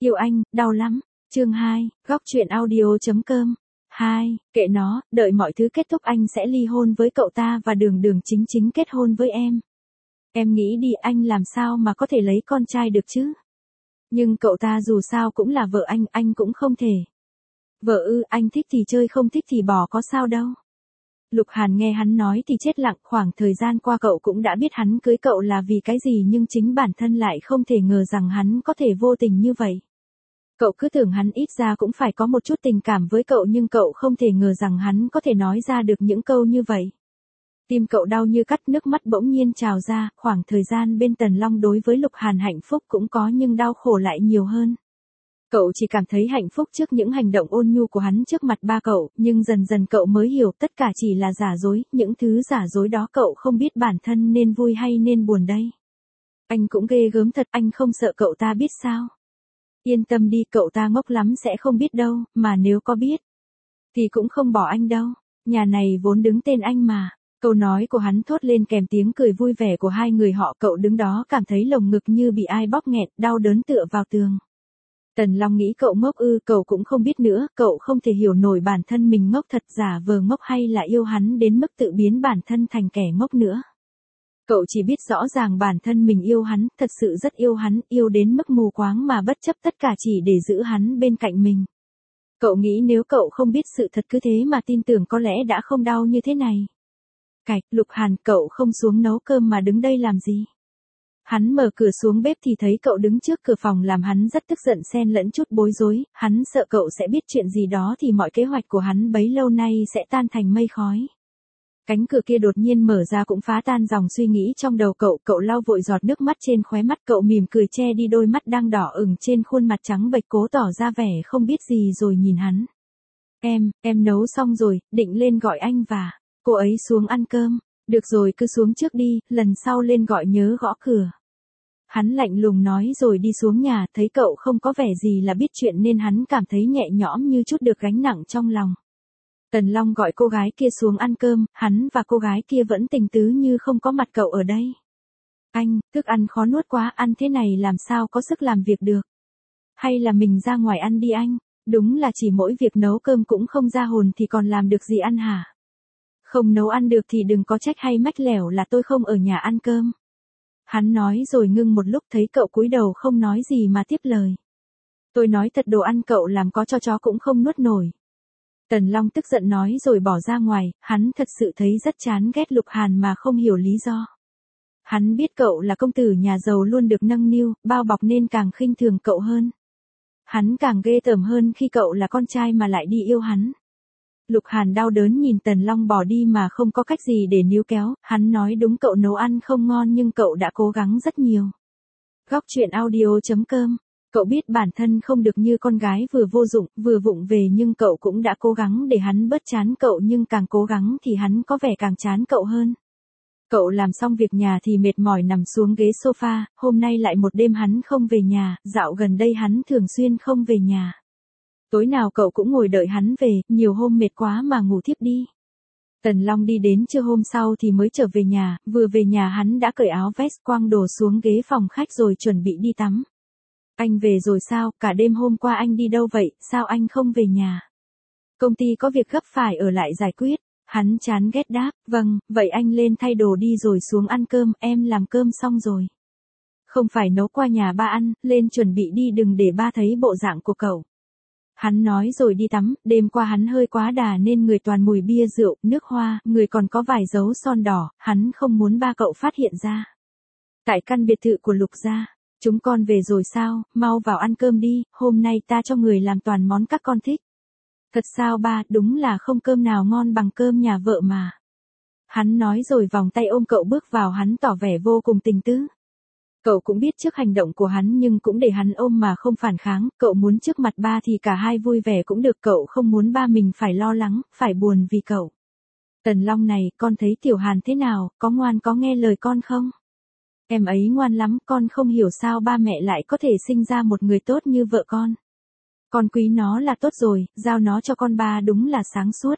Yêu anh, đau lắm. Chương 2, góc truyện audio.com. 2, kệ nó, đợi mọi thứ kết thúc anh sẽ ly hôn với cậu ta và Đường Đường chính chính kết hôn với em. Em nghĩ đi, anh làm sao mà có thể lấy con trai được chứ? Nhưng cậu ta dù sao cũng là vợ anh cũng không thể. Vợ ư, anh thích thì chơi, không thích thì bỏ, có sao đâu. Lục Hàn nghe hắn nói thì chết lặng, khoảng thời gian qua cậu cũng đã biết hắn cưới cậu là vì cái gì, nhưng chính bản thân lại không thể ngờ rằng hắn có thể vô tình như vậy. Cậu cứ tưởng hắn ít ra cũng phải có một chút tình cảm với cậu, nhưng cậu không thể ngờ rằng hắn có thể nói ra được những câu như vậy. Tim cậu đau như cắt, nước mắt bỗng nhiên trào ra. Khoảng thời gian bên Tần Long đối với Lục Hàn hạnh phúc cũng có, nhưng đau khổ lại nhiều hơn. Cậu chỉ cảm thấy hạnh phúc trước những hành động ôn nhu của hắn trước mặt ba cậu, nhưng dần dần cậu mới hiểu tất cả chỉ là giả dối, những thứ giả dối đó cậu không biết bản thân nên vui hay nên buồn đây. Anh cũng ghê gớm thật, anh không sợ cậu ta biết sao? Yên tâm đi, cậu ta ngốc lắm sẽ không biết đâu, mà nếu có biết, thì cũng không bỏ anh đâu, nhà này vốn đứng tên anh mà. Câu nói của hắn thốt lên kèm tiếng cười vui vẻ của hai người họ, cậu đứng đó cảm thấy lồng ngực như bị ai bóp nghẹt, đau đớn tựa vào tường. Tần Long nghĩ cậu ngốc ư, cậu cũng không biết nữa, cậu không thể hiểu nổi bản thân mình ngốc thật, giả vờ ngốc hay là yêu hắn đến mức tự biến bản thân thành kẻ ngốc nữa. Cậu chỉ biết rõ ràng bản thân mình yêu hắn, thật sự rất yêu hắn, yêu đến mức mù quáng mà bất chấp tất cả chỉ để giữ hắn bên cạnh mình. Cậu nghĩ nếu cậu không biết sự thật cứ thế mà tin tưởng có lẽ đã không đau như thế này. Cạch, Lục Hàn, cậu không xuống nấu cơm mà đứng đây làm gì? Hắn mở cửa xuống bếp thì thấy cậu đứng trước cửa phòng, làm hắn rất tức giận xen lẫn chút bối rối, hắn sợ cậu sẽ biết chuyện gì đó thì mọi kế hoạch của hắn bấy lâu nay sẽ tan thành mây khói. Cánh cửa kia đột nhiên mở ra cũng phá tan dòng suy nghĩ trong đầu cậu lau vội giọt nước mắt trên khóe mắt, cậu mỉm cười che đi đôi mắt đang đỏ ửng trên khuôn mặt trắng bệch, cố tỏ ra vẻ không biết gì rồi nhìn hắn. Em nấu xong rồi, định lên gọi anh và cô ấy xuống ăn cơm. Được rồi, cứ xuống trước đi, lần sau lên gọi nhớ gõ cửa. Hắn lạnh lùng nói rồi đi xuống nhà, thấy cậu không có vẻ gì là biết chuyện nên hắn cảm thấy nhẹ nhõm như chút được gánh nặng trong lòng. Tần Long gọi cô gái kia xuống ăn cơm, hắn và cô gái kia vẫn tình tứ như không có mặt cậu ở đây. Anh, thức ăn khó nuốt quá, ăn thế này làm sao có sức làm việc được. Hay là mình ra ngoài ăn đi anh, đúng là chỉ mỗi việc nấu cơm cũng không ra hồn thì còn làm được gì ăn hả? Không nấu ăn được thì đừng có trách hay mách lẻo là tôi không ở nhà ăn cơm. Hắn nói rồi ngưng một lúc, thấy cậu cúi đầu không nói gì mà tiếp lời. Tôi nói thật, đồ ăn cậu làm có cho chó cũng không nuốt nổi. Tần Long tức giận nói rồi bỏ ra ngoài, hắn thật sự thấy rất chán ghét Lục Hàn mà không hiểu lý do. Hắn biết cậu là công tử nhà giàu luôn được nâng niu, bao bọc nên càng khinh thường cậu hơn. Hắn càng ghê tởm hơn khi cậu là con trai mà lại đi yêu hắn. Lục Hàn đau đớn nhìn Tần Long bỏ đi mà không có cách gì để níu kéo, hắn nói đúng, cậu nấu ăn không ngon nhưng cậu đã cố gắng rất nhiều. Góc truyện audio.com. Cậu biết bản thân không được như con gái vừa vô dụng, vừa vụng về, nhưng cậu cũng đã cố gắng để hắn bớt chán cậu, nhưng càng cố gắng thì hắn có vẻ càng chán cậu hơn. Cậu làm xong việc nhà thì mệt mỏi nằm xuống ghế sofa, hôm nay lại một đêm hắn không về nhà, dạo gần đây hắn thường xuyên không về nhà. Tối nào cậu cũng ngồi đợi hắn về, nhiều hôm mệt quá mà ngủ thiếp đi. Tần Long đi đến trưa hôm sau thì mới trở về nhà, vừa về nhà hắn đã cởi áo vest quăng đồ xuống ghế phòng khách rồi chuẩn bị đi tắm. Anh về rồi sao, cả đêm hôm qua anh đi đâu vậy, sao anh không về nhà? Công ty có việc gấp phải ở lại giải quyết. Hắn chán ghét đáp, vâng, vậy anh lên thay đồ đi rồi xuống ăn cơm, em làm cơm xong rồi. Không phải nấu qua nhà ba ăn, lên chuẩn bị đi, đừng để ba thấy bộ dạng của cậu. Hắn nói rồi đi tắm, đêm qua hắn hơi quá đà nên người toàn mùi bia rượu, nước hoa, người còn có vài dấu son đỏ, hắn không muốn ba cậu phát hiện ra. Tại căn biệt thự của Lục gia, chúng con về rồi sao, mau vào ăn cơm đi, hôm nay ta cho người làm toàn món các con thích. Thật sao ba, đúng là không cơm nào ngon bằng cơm nhà vợ mà. Hắn nói rồi vòng tay ôm cậu bước vào, hắn tỏ vẻ vô cùng tình tứ. Cậu cũng biết trước hành động của hắn nhưng cũng để hắn ôm mà không phản kháng, cậu muốn trước mặt ba thì cả hai vui vẻ cũng được, cậu không muốn ba mình phải lo lắng, phải buồn vì cậu. Tần Long này, con thấy Tiểu Hàn thế nào, có ngoan có nghe lời con không? Em ấy ngoan lắm, con không hiểu sao ba mẹ lại có thể sinh ra một người tốt như vợ con. Con quý nó là tốt rồi, giao nó cho con, ba đúng là sáng suốt.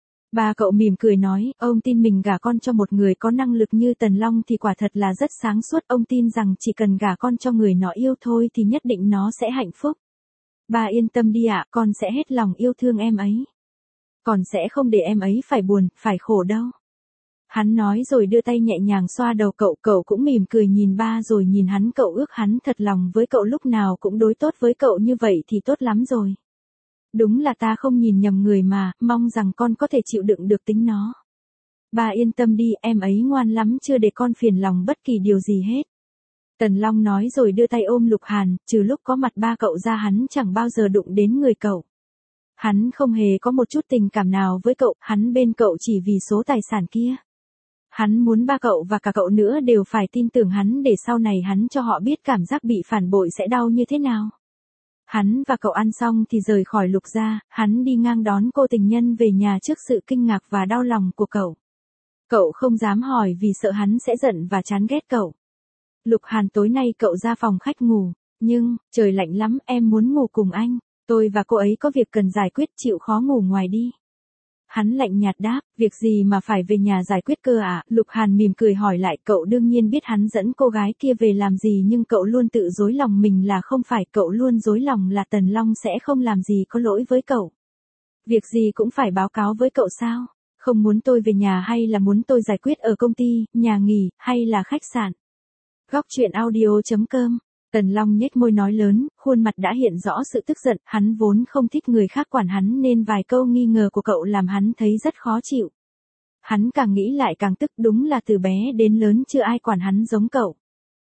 Ba cậu mỉm cười nói, ông tin mình gả con cho một người có năng lực như Tần Long thì quả thật là rất sáng suốt, ông tin rằng chỉ cần gả con cho người nó yêu thôi thì nhất định nó sẽ hạnh phúc. Ba yên tâm đi ạ, con sẽ hết lòng yêu thương em ấy. Con sẽ không để em ấy phải buồn, phải khổ đâu. Hắn nói rồi đưa tay nhẹ nhàng xoa đầu cậu, cậu cũng mỉm cười nhìn ba rồi nhìn hắn, cậu ước hắn thật lòng với cậu lúc nào cũng đối tốt với cậu như vậy thì tốt lắm rồi. Đúng là ta không nhìn nhầm người mà, mong rằng con có thể chịu đựng được tính nó. Ba yên tâm đi, em ấy ngoan lắm, chưa để con phiền lòng bất kỳ điều gì hết. Tần Long nói rồi đưa tay ôm Lục Hàn, trừ lúc có mặt ba cậu ra hắn chẳng bao giờ đụng đến người cậu. Hắn không hề có một chút tình cảm nào với cậu, hắn bên cậu chỉ vì số tài sản kia. Hắn muốn ba cậu và cả cậu nữa đều phải tin tưởng hắn để sau này hắn cho họ biết cảm giác bị phản bội sẽ đau như thế nào. Hắn và cậu ăn xong thì rời khỏi Lục gia, hắn đi ngang đón cô tình nhân về nhà trước sự kinh ngạc và đau lòng của cậu. Cậu không dám hỏi vì sợ hắn sẽ giận và chán ghét cậu. Lục Hàn tối nay cậu ra phòng khách ngủ, nhưng, trời lạnh lắm, em muốn ngủ cùng anh, tôi và cô ấy có việc cần giải quyết, chịu khó ngủ ngoài đi. Hắn lạnh nhạt đáp, việc gì mà phải về nhà giải quyết cơ ạ? Lục Hàn mỉm cười hỏi lại, cậu đương nhiên biết hắn dẫn cô gái kia về làm gì nhưng cậu luôn tự dối lòng mình là không phải, cậu luôn dối lòng là Tần Long sẽ không làm gì có lỗi với cậu. Việc gì cũng phải báo cáo với cậu sao? Không muốn tôi về nhà hay là muốn tôi giải quyết ở công ty, nhà nghỉ, hay là khách sạn? Góc truyện audio.com. Tần Long nhếch môi nói lớn, khuôn mặt đã hiện rõ sự tức giận, hắn vốn không thích người khác quản hắn nên vài câu nghi ngờ của cậu làm hắn thấy rất khó chịu. Hắn càng nghĩ lại càng tức, đúng là từ bé đến lớn chưa ai quản hắn giống cậu.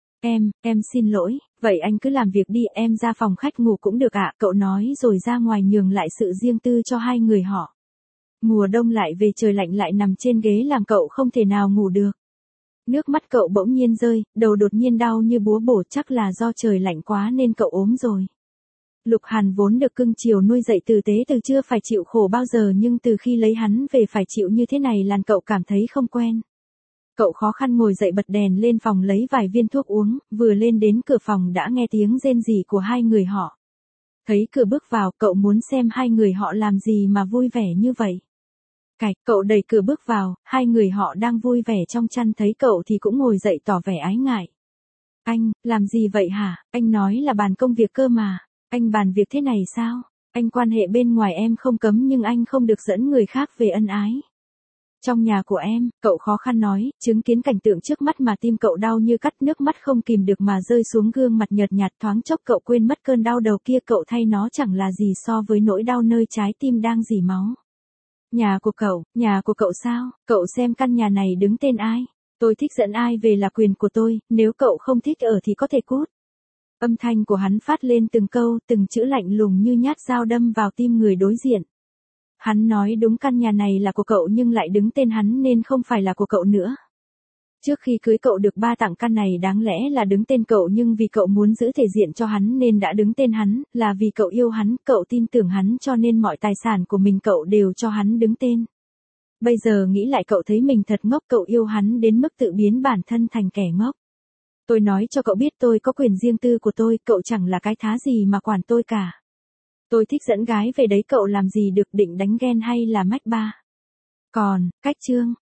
Em xin lỗi, vậy anh cứ làm việc đi, em ra phòng khách ngủ cũng được ạ, cậu nói rồi ra ngoài nhường lại sự riêng tư cho hai người họ. Mùa đông lại về, trời lạnh lại nằm trên ghế làm cậu không thể nào ngủ được. Nước mắt cậu bỗng nhiên rơi, đầu đột nhiên đau như búa bổ, chắc là do trời lạnh quá nên cậu ốm rồi. Lục Hàn vốn được cưng chiều nuôi dạy tử tế từ chưa phải chịu khổ bao giờ nhưng từ khi lấy hắn về phải chịu như thế này làm cậu cảm thấy không quen. Cậu khó khăn ngồi dậy bật đèn lên phòng lấy vài viên thuốc uống, vừa lên đến cửa phòng đã nghe tiếng rên rỉ của hai người họ. Thấy cửa bước vào, cậu muốn xem hai người họ làm gì mà vui vẻ như vậy. Cậu đẩy cửa bước vào, hai người họ đang vui vẻ trong chăn thấy cậu thì cũng ngồi dậy tỏ vẻ ái ngại. Anh, làm gì vậy hả? Anh nói là bàn công việc cơ mà. Anh bàn việc thế này sao? Anh quan hệ bên ngoài em không cấm nhưng anh không được dẫn người khác về ân ái. Trong nhà của em, cậu khó khăn nói, chứng kiến cảnh tượng trước mắt mà tim cậu đau như cắt, nước mắt không kìm được mà rơi xuống gương mặt nhợt nhạt, thoáng chốc cậu quên mất cơn đau đầu kia, cậu thay nó chẳng là gì so với nỗi đau nơi trái tim đang rỉ máu. Nhà của cậu sao? Cậu xem căn nhà này đứng tên ai? Tôi thích dẫn ai về là quyền của tôi, nếu cậu không thích ở thì có thể cút. Âm thanh của hắn phát lên từng câu, từng chữ lạnh lùng như nhát dao đâm vào tim người đối diện. Hắn nói đúng, căn nhà này là của cậu nhưng lại đứng tên hắn nên không phải là của cậu nữa. Trước khi cưới cậu được ba tặng căn này đáng lẽ là đứng tên cậu nhưng vì cậu muốn giữ thể diện cho hắn nên đã đứng tên hắn, là vì cậu yêu hắn, cậu tin tưởng hắn cho nên mọi tài sản của mình cậu đều cho hắn đứng tên. Bây giờ nghĩ lại cậu thấy mình thật ngốc, cậu yêu hắn đến mức tự biến bản thân thành kẻ ngốc. Tôi nói cho cậu biết tôi có quyền riêng tư của tôi, cậu chẳng là cái thá gì mà quản tôi cả. Tôi thích dẫn gái về đấy, cậu làm gì được, định đánh ghen hay là mách ba. Còn, cách chương.